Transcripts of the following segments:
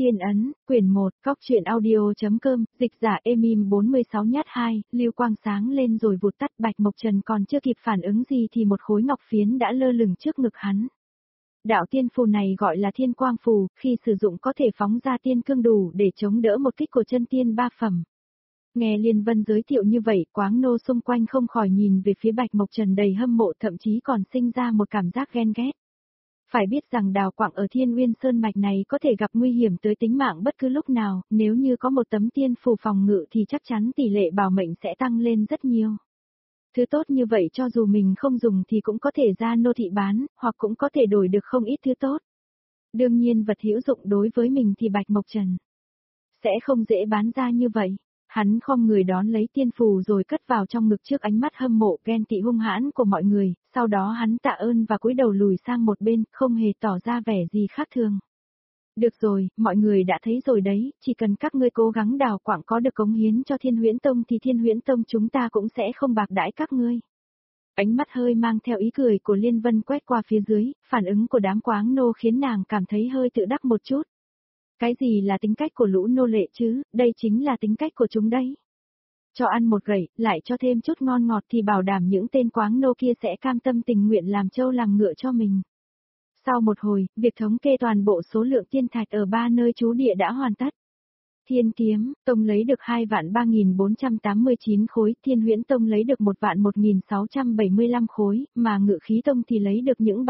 Tiên ấn, quyển 1, Cóc truyện audio.com, dịch giả Emim 46 nhát 2, lưu quang sáng lên rồi vụt tắt. Bạch Mộc Trần còn chưa kịp phản ứng gì thì một khối ngọc phiến đã lơ lửng trước ngực hắn. Đạo tiên phù này gọi là thiên quang phù, khi sử dụng có thể phóng ra tiên cương đủ để chống đỡ một kích của chân tiên ba phẩm. Nghe Liên Vân giới thiệu như vậy, Quáng Nô xung quanh không khỏi nhìn về phía Bạch Mộc Trần đầy hâm mộ, thậm chí còn sinh ra một cảm giác ghen ghét. Phải biết rằng đào quặng ở Thiên Uyên Sơn mạch này có thể gặp nguy hiểm tới tính mạng bất cứ lúc nào, nếu như có một tấm tiên phù phòng ngự thì chắc chắn tỷ lệ bảo mệnh sẽ tăng lên rất nhiều. Thứ tốt như vậy cho dù mình không dùng thì cũng có thể ra nô thị bán, hoặc cũng có thể đổi được không ít thứ tốt. Đương nhiên vật hữu dụng đối với mình thì Bạch Mộc Trần sẽ không dễ bán ra như vậy. Hắn khom người đón lấy tiên phù rồi cất vào trong ngực trước ánh mắt hâm mộ ghen tị hung hãn của mọi người, sau đó hắn tạ ơn và cúi đầu lùi sang một bên, không hề tỏ ra vẻ gì khác thường. Được rồi, mọi người đã thấy rồi đấy, chỉ cần các ngươi cố gắng đào quặng có được cống hiến cho Thiên Huyễn Tông thì Thiên Huyễn Tông chúng ta cũng sẽ không bạc đãi các ngươi. Ánh mắt hơi mang theo ý cười của Liên Vân quét qua phía dưới, phản ứng của đám Quáng Nô khiến nàng cảm thấy hơi tự đắc một chút. Cái gì là tính cách của lũ nô lệ chứ, đây chính là tính cách của chúng đấy. Cho ăn một gậy, lại cho thêm chút ngon ngọt thì bảo đảm những tên Quáng Nô kia sẽ cam tâm tình nguyện làm trâu làm ngựa cho mình. Sau một hồi, việc thống kê toàn bộ số lượng tiên thạch ở 3 nơi trú địa đã hoàn tất. Thiên Kiếm Tông lấy được 2.3489 khối, Thiên Huyễn Tông lấy được 1.1675 khối, mà Ngự Khí Tông thì lấy được những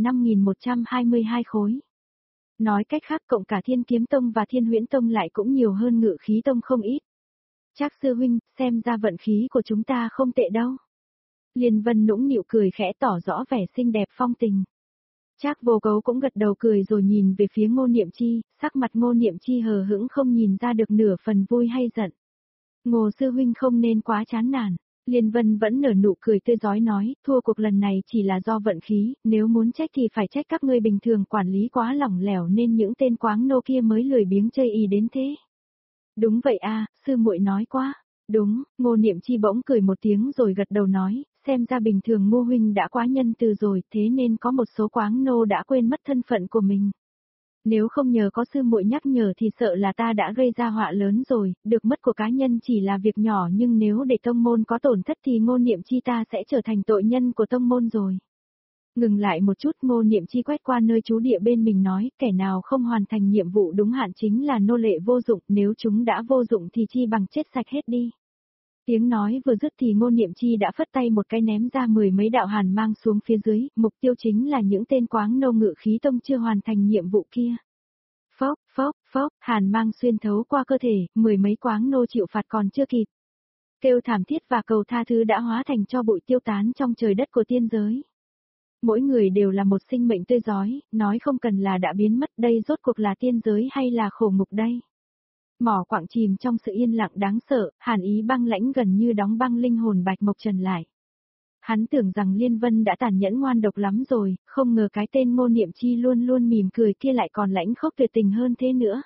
3.5122 khối. Nói cách khác cộng cả Thiên Kiếm Tông và Thiên Huyễn Tông lại cũng nhiều hơn Ngự Khí Tông không ít. Trác sư huynh, xem ra vận khí của chúng ta không tệ đâu. Liên Vân nũng nịu cười khẽ tỏ rõ vẻ xinh đẹp phong tình. Trác Vô Cấu cũng gật đầu cười rồi nhìn về phía Ngô Niệm Chi, sắc mặt Ngô Niệm Chi hờ hững không nhìn ra được nửa phần vui hay giận. Ngô sư huynh không nên quá chán nản. Liên Vân vẫn nở nụ cười tươi rói nói, thua cuộc lần này chỉ là do vận khí, nếu muốn trách thì phải trách các ngươi bình thường quản lý quá lỏng lẻo nên những tên Quáng Nô kia mới lười biếng chây ý đến thế. Đúng vậy a, sư muội nói quá. Đúng, Ngô Niệm Chi bỗng cười một tiếng rồi gật đầu nói, xem ra bình thường Ngô huynh đã quá nhân từ rồi, thế nên có một số Quáng Nô đã quên mất thân phận của mình. Nếu không nhờ có sư muội nhắc nhở thì sợ là ta đã gây ra họa lớn rồi, được mất của cá nhân chỉ là việc nhỏ nhưng nếu để tông môn có tổn thất thì Ngô Niệm Chi ta sẽ trở thành tội nhân của tông môn rồi. Ngừng lại một chút, Ngô Niệm Chi quét qua nơi trú địa bên mình nói, kẻ nào không hoàn thành nhiệm vụ đúng hạn chính là nô lệ vô dụng, nếu chúng đã vô dụng thì chi bằng chết sạch hết đi. Tiếng nói vừa dứt thì Ngô Niệm Chi đã phất tay một cái ném ra 10 mấy đạo hàn mang xuống phía dưới, mục tiêu chính là những tên Quáng Nô Ngự Khí Tông chưa hoàn thành nhiệm vụ kia. Phốc, phốc, phốc, hàn mang xuyên thấu qua cơ thể, 10 mấy Quáng Nô chịu phạt còn chưa kịp. Kêu thảm thiết và cầu tha thứ đã hóa thành tro bụi tiêu tán trong trời đất của tiên giới. Mỗi người đều là một sinh mệnh tươi rói, nói không cần là đã biến mất, đây rốt cuộc là tiên giới hay là khổ ngục đây. Mỏ quặng chìm trong sự yên lặng đáng sợ, hàn ý băng lãnh gần như đóng băng linh hồn Bạch Mộc Trần lại. Hắn tưởng rằng Liên Vân đã tàn nhẫn ngoan độc lắm rồi, không ngờ cái tên Ngô Niệm Chi luôn luôn mỉm cười kia lại còn lãnh khốc tuyệt tình hơn thế nữa.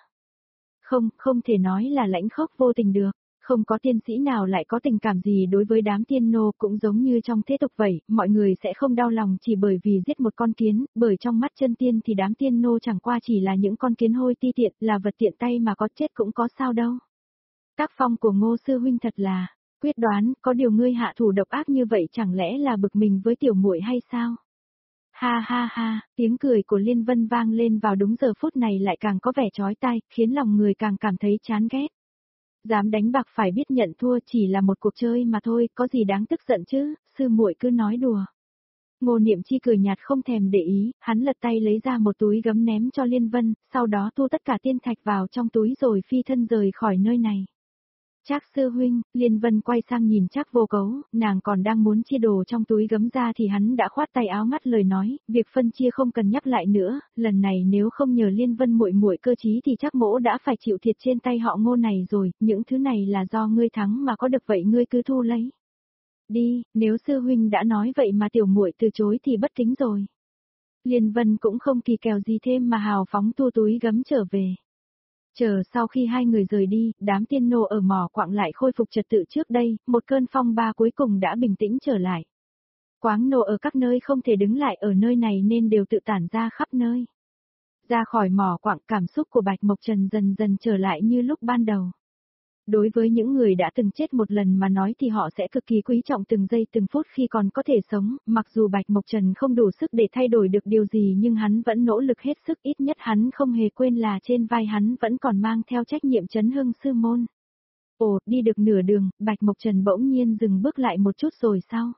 Không thể nói là lãnh khốc vô tình được. Không có tiên sĩ nào lại có tình cảm gì đối với đám tiên nô, cũng giống như trong thế tục vậy, mọi người sẽ không đau lòng chỉ bởi vì giết một con kiến, bởi trong mắt chân tiên thì đám tiên nô chẳng qua chỉ là những con kiến hôi ti tiện, là vật tiện tay mà có chết cũng có sao đâu. Tác phong của Ngô sư huynh thật là quyết đoán, có điều ngươi hạ thủ độc ác như vậy chẳng lẽ là bực mình với tiểu muội hay sao? Ha ha ha, tiếng cười của Liên Vân vang lên vào đúng giờ phút này lại càng có vẻ chói tai, khiến lòng người càng cảm thấy chán ghét. Dám đánh bạc phải biết nhận thua, chỉ là một cuộc chơi mà thôi, có gì đáng tức giận chứ, sư muội cứ nói đùa. Ngô Niệm Chi cười nhạt không thèm để ý, hắn lật tay lấy ra một túi gấm ném cho Liên Vân, sau đó thu tất cả tiên thạch vào trong túi rồi phi thân rời khỏi nơi này. Trác sư huynh, Liên Vân quay sang nhìn Trác Vô Cấu, nàng còn đang muốn chia đồ trong túi gấm ra thì hắn đã khoát tay áo ngắt lời nói, việc phân chia không cần nhắc lại nữa, lần này nếu không nhờ Liên Vân muội muội cơ trí thì chắc mỗ đã phải chịu thiệt trên tay họ Ngô này rồi, những thứ này là do ngươi thắng mà có được vậy ngươi cứ thu lấy. Đi, nếu sư huynh đã nói vậy mà tiểu muội từ chối thì bất kính rồi. Liên Vân cũng không kỳ kèo gì thêm mà hào phóng thu túi gấm trở về. Chờ sau khi hai người rời đi, đám tiên nô ở mỏ quặng lại khôi phục trật tự trước đây, một cơn phong ba cuối cùng đã bình tĩnh trở lại. Quáng nô ở các nơi không thể đứng lại ở nơi này nên đều tự tản ra khắp nơi. Ra khỏi mỏ quặng, cảm xúc của Bạch Mộc Trần dần dần trở lại như lúc ban đầu. Đối với những người đã từng chết một lần mà nói thì họ sẽ cực kỳ quý trọng từng giây từng phút khi còn có thể sống, mặc dù Bạch Mộc Trần không đủ sức để thay đổi được điều gì nhưng hắn vẫn nỗ lực hết sức, ít nhất hắn không hề quên là trên vai hắn vẫn còn mang theo trách nhiệm trấn hưng sư môn. Ồ, đi được nửa đường, Bạch Mộc Trần bỗng nhiên dừng bước lại một chút rồi sao?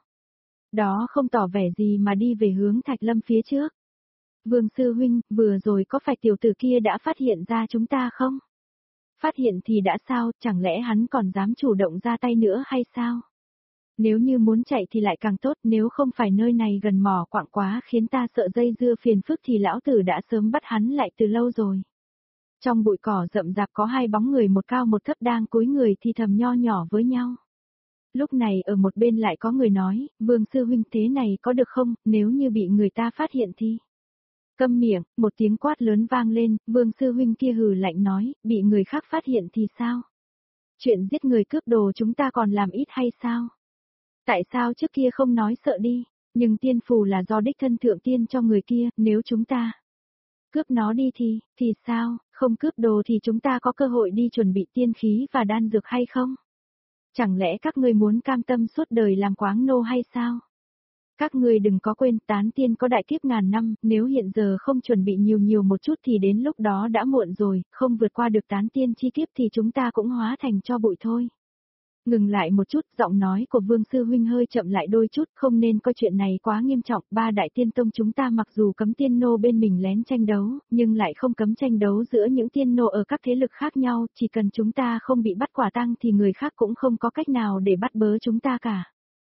Đó không tỏ vẻ gì mà đi về hướng Thạch Lâm phía trước. Vương sư huynh, vừa rồi có phải tiểu tử kia đã phát hiện ra chúng ta không? Phát hiện thì đã sao, chẳng lẽ hắn còn dám chủ động ra tay nữa hay sao? Nếu như muốn chạy thì lại càng tốt, nếu không phải nơi này gần mỏ quặng quá khiến ta sợ dây dưa phiền phức thì lão tử đã sớm bắt hắn lại từ lâu rồi. Trong bụi cỏ rậm rạp có hai bóng người một cao một thấp đang cúi người thì thầm nho nhỏ với nhau. Lúc này ở một bên lại có người nói, Vương sư huynh thế này có được không, nếu như bị người ta phát hiện thì... Câm miệng, một tiếng quát lớn vang lên, Vương sư huynh kia hừ lạnh nói, bị người khác phát hiện thì sao? Chuyện giết người cướp đồ chúng ta còn làm ít hay sao? Tại sao trước kia không nói sợ đi, nhưng tiên phù là do đích thân thượng tiên cho người kia, nếu chúng ta cướp nó đi thì sao, không cướp đồ thì chúng ta có cơ hội đi chuẩn bị tiên khí và đan dược hay không? Chẳng lẽ các ngươi muốn cam tâm suốt đời làm quáng nô hay sao? Các ngươi đừng có quên tán tiên có đại kiếp ngàn năm, nếu hiện giờ không chuẩn bị nhiều một chút thì đến lúc đó đã muộn rồi, không vượt qua được tán tiên chi kiếp thì chúng ta cũng hóa thành cho bụi thôi. Ngừng lại một chút, giọng nói của Vương sư huynh hơi chậm lại đôi chút, không nên coi chuyện này quá nghiêm trọng, ba đại tiên tông chúng ta mặc dù cấm tiên nô bên mình lén tranh đấu, nhưng lại không cấm tranh đấu giữa những tiên nô ở các thế lực khác nhau, chỉ cần chúng ta không bị bắt quả tang thì người khác cũng không có cách nào để bắt bớ chúng ta cả.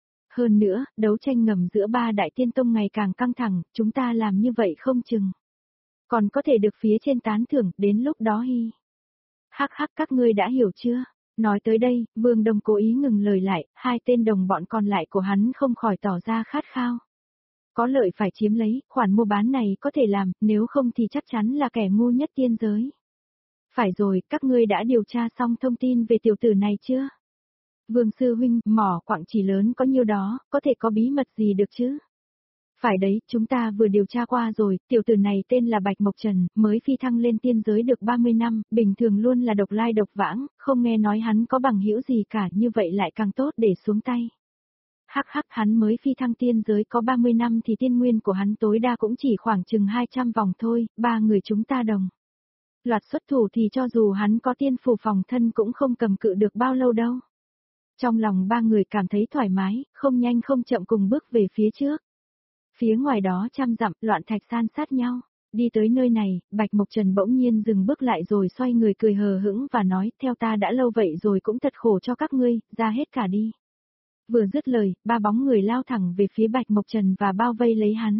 Hơn nữa, đấu tranh ngầm giữa ba đại tiên tông ngày càng căng thẳng, chúng ta làm như vậy không chừng còn có thể được phía trên tán thưởng, đến lúc đó hi. Hắc hắc, các ngươi đã hiểu chưa? Nói tới đây, Vương Đông cố ý ngừng lời lại, hai tên đồng bọn còn lại của hắn không khỏi tỏ ra khát khao. Có lợi phải chiếm lấy, khoản mua bán này có thể làm, nếu không thì chắc chắn là kẻ ngu nhất tiên giới. Phải rồi, các ngươi đã điều tra xong thông tin về tiểu tử này chưa? Vương sư huynh, mỏ quặng chỉ lớn có nhiêu đó, có thể có bí mật gì được chứ? Phải đấy, chúng ta vừa điều tra qua rồi, tiểu tử này tên là Bạch Mộc Trần, mới phi thăng lên tiên giới được 30 năm, bình thường luôn là độc lai độc vãng, không nghe nói hắn có bằng hữu gì cả, như vậy lại càng tốt để xuống tay. Hắc hắc, hắn mới phi thăng tiên giới có 30 năm thì tiên nguyên của hắn tối đa cũng chỉ khoảng chừng 200 vòng thôi, ba người chúng ta đồng loạt xuất thủ thì cho dù hắn có tiên phù phòng thân cũng không cầm cự được bao lâu đâu. Trong lòng ba người cảm thấy thoải mái, không nhanh không chậm cùng bước về phía trước. Phía ngoài đó trăm dặm, loạn thạch san sát nhau. Đi tới nơi này, Bạch Mộc Trần bỗng nhiên dừng bước lại rồi xoay người cười hờ hững và nói, theo ta đã lâu vậy rồi cũng thật khổ cho các ngươi, ra hết cả đi. Vừa dứt lời, ba bóng người lao thẳng về phía Bạch Mộc Trần và bao vây lấy hắn.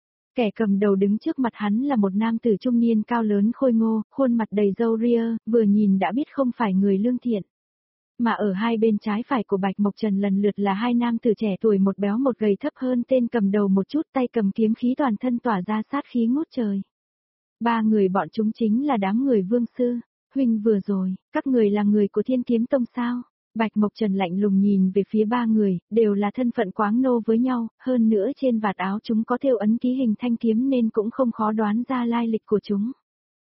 Kẻ cầm đầu đứng trước mặt hắn là một nam tử trung niên cao lớn khôi ngô, khuôn mặt đầy râu ria, vừa nhìn đã biết không phải người lương thiện. Mà ở hai bên trái phải của Bạch Mộc Trần lần lượt là hai nam tử trẻ tuổi, một béo một gầy thấp hơn tên cầm đầu một chút, tay cầm kiếm khí toàn thân tỏa ra sát khí ngút trời. Ba người bọn chúng chính là đám người Vương sư. Huynh vừa rồi, các người là người của Thiên Kiếm Tông sao? Bạch Mộc Trần lạnh lùng nhìn về phía ba người, đều là thân phận quáng nô với nhau, hơn nữa trên vạt áo chúng có thêu ấn ký hình thanh kiếm nên cũng không khó đoán ra lai lịch của chúng.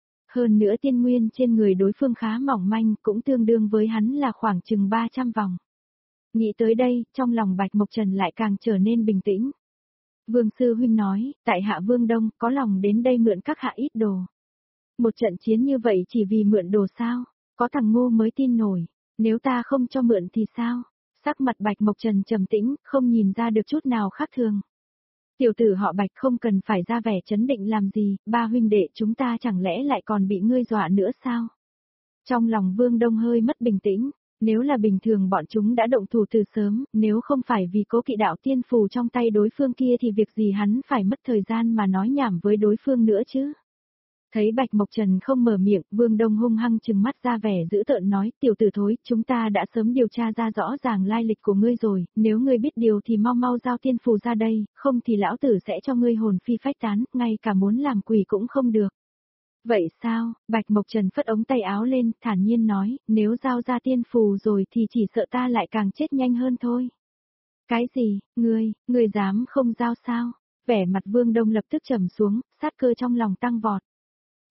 Hơn nữa tiên nguyên trên người đối phương khá mỏng manh, cũng tương đương với hắn là khoảng chừng 300 vòng. Nghĩ tới đây, trong lòng Bạch Mộc Trần lại càng trở nên bình tĩnh. Vương sư huynh nói, tại hạ Vương Đông, có lòng đến đây mượn các hạ ít đồ. Một trận chiến như vậy chỉ vì mượn đồ sao? Có thằng ngu mới tin nổi. Nếu ta không cho mượn thì sao? Sắc mặt Bạch Mộc Trần trầm tĩnh, không nhìn ra được chút nào khác thường. Tiểu tử họ Bạch không cần phải ra vẻ chấn định làm gì, ba huynh đệ chúng ta chẳng lẽ lại còn bị ngươi dọa nữa sao? Trong lòng Vương Đông hơi mất bình tĩnh, nếu là bình thường bọn chúng đã động thủ từ sớm, nếu không phải vì cố kỵ đạo tiên phù trong tay đối phương kia thì việc gì hắn phải mất thời gian mà nói nhảm với đối phương nữa chứ? Thấy Bạch Mộc Trần không mở miệng, Vương Đông hung hăng trừng mắt ra vẻ dữ tợn nói, tiểu tử thối, chúng ta đã sớm điều tra ra rõ ràng lai lịch của ngươi rồi, nếu ngươi biết điều thì mau mau giao tiên phù ra đây, không thì lão tử sẽ cho ngươi hồn phi phách tán, ngay cả muốn làm quỷ cũng không được. Vậy sao? Bạch Mộc Trần phất ống tay áo lên, thản nhiên nói, nếu giao ra tiên phù rồi thì chỉ sợ ta lại càng chết nhanh hơn thôi. Cái gì, ngươi dám không giao sao? Vẻ mặt Vương Đông lập tức trầm xuống, sát cơ trong lòng tăng vọt.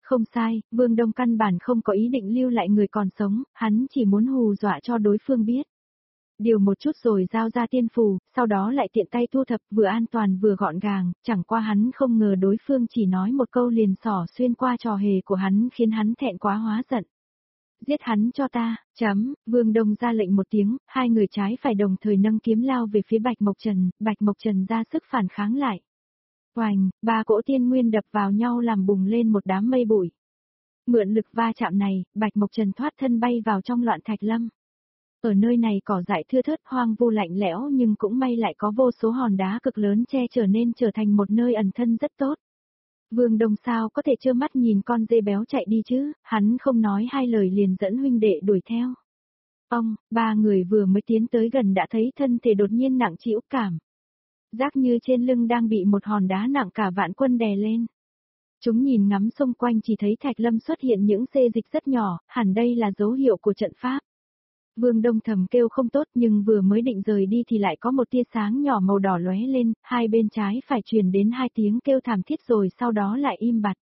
Không sai, Vương Đông căn bản không có ý định lưu lại người còn sống, hắn chỉ muốn hù dọa cho đối phương biết. Điều một chút rồi giao ra tiên phù, sau đó lại tiện tay thu thập vừa an toàn vừa gọn gàng, chẳng qua hắn không ngờ đối phương chỉ nói một câu liền xỏ xuyên qua trò hề của hắn khiến hắn thẹn quá hóa giận. Giết hắn cho ta, Vương Đông ra lệnh một tiếng, hai người trái phải đồng thời nâng kiếm lao về phía Bạch Mộc Trần ra sức phản kháng lại. Oành, ba cỗ tiên nguyên đập vào nhau làm bùng lên một đám mây bụi. Mượn lực va chạm này, Bạch Mộc Trần thoát thân bay vào trong loạn thạch lâm. Ở nơi này cỏ dại thưa thớt hoang vu lạnh lẽo nhưng cũng may lại có vô số hòn đá cực lớn che chở nên trở thành một nơi ẩn thân rất tốt. Vương Đông sao có thể trơ mắt nhìn con dê béo chạy đi chứ, hắn không nói hai lời liền dẫn huynh đệ đuổi theo. Ba người vừa mới tiến tới gần đã thấy thân thể đột nhiên nặng trĩu cảm. Giác như trên lưng đang bị một hòn đá nặng cả vạn quân đè lên. Chúng nhìn ngắm xung quanh chỉ thấy thạch lâm xuất hiện những xê dịch rất nhỏ, hẳn đây là dấu hiệu của trận pháp. Vương Đông thầm kêu không tốt nhưng vừa mới định rời đi thì lại có một tia sáng nhỏ màu đỏ lóe lên, hai bên trái phải truyền đến hai tiếng kêu thảm thiết rồi sau đó lại im bặt.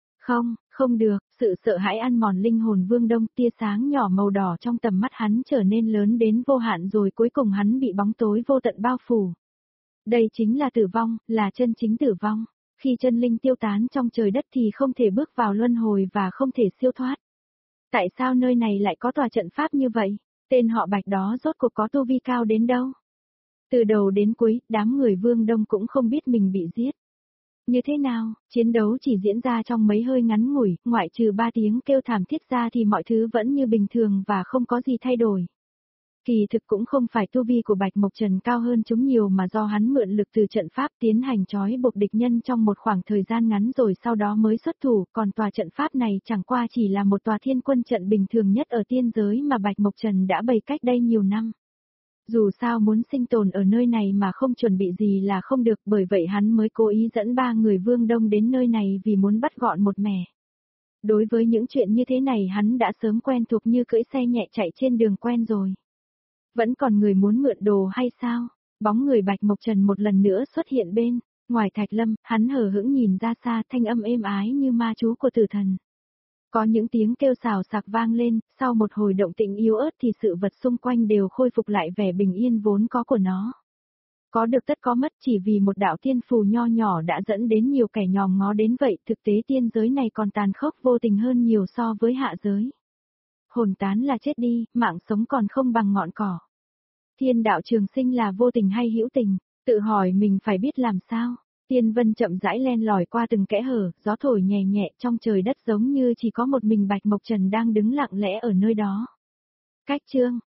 Không được, sự sợ hãi ăn mòn linh hồn Vương Đông, tia sáng nhỏ màu đỏ trong tầm mắt hắn trở nên lớn đến vô hạn rồi cuối cùng hắn bị bóng tối vô tận bao phủ. Đây chính là tử vong, là chân chính tử vong. Khi chân linh tiêu tán trong trời đất thì không thể bước vào luân hồi và không thể siêu thoát. Tại sao nơi này lại có tòa trận pháp như vậy? Tên họ Bạch đó rốt cuộc có tu vi cao đến đâu? Từ đầu đến cuối, đám người Vương Đông cũng không biết mình bị giết. Như thế nào, chiến đấu chỉ diễn ra trong mấy hơi ngắn ngủi, ngoại trừ 3 tiếng kêu thảm thiết ra thì mọi thứ vẫn như bình thường và không có gì thay đổi. Kỳ thực cũng không phải tu vi của Bạch Mộc Trần cao hơn chúng nhiều mà do hắn mượn lực từ trận pháp tiến hành trói buộc địch nhân trong một khoảng thời gian ngắn rồi sau đó mới xuất thủ, còn tòa trận pháp này chẳng qua chỉ là một tòa thiên quân trận bình thường nhất ở tiên giới mà Bạch Mộc Trần đã bày cách đây nhiều năm. Dù sao muốn sinh tồn ở nơi này mà không chuẩn bị gì là không được, bởi vậy hắn mới cố ý dẫn 3 người Vương Đông đến nơi này vì muốn bắt gọn một mẻ. Đối với những chuyện như thế này hắn đã sớm quen thuộc như cưỡi xe nhẹ chạy trên đường quen rồi. Vẫn còn người muốn mượn đồ hay sao? Bóng người Bạch Mộc Trần một lần nữa xuất hiện bên ngoài thạch lâm, hắn hờ hững nhìn ra xa, thanh âm êm ái như ma chú của tử thần. Có những tiếng kêu xào xạc vang lên, sau một hồi động tĩnh yếu ớt thì sự vật xung quanh đều khôi phục lại vẻ bình yên vốn có của nó. Có được tất có mất chỉ vì một đạo tiên phù nho nhỏ đã dẫn đến nhiều kẻ nhòm ngó đến vậy, thực tế tiên giới này còn tàn khốc vô tình hơn nhiều so với hạ giới. Hồn tán là chết đi, mạng sống còn không bằng ngọn cỏ. Thiên đạo trường sinh là vô tình hay hữu tình, tự hỏi mình phải biết làm sao. Tiên vân chậm rãi len lỏi qua từng kẽ hở, gió thổi nhẹ nhẹ trong trời đất giống như chỉ có một mình Bạch Mộc Trần đang đứng lặng lẽ ở nơi đó. Cách chương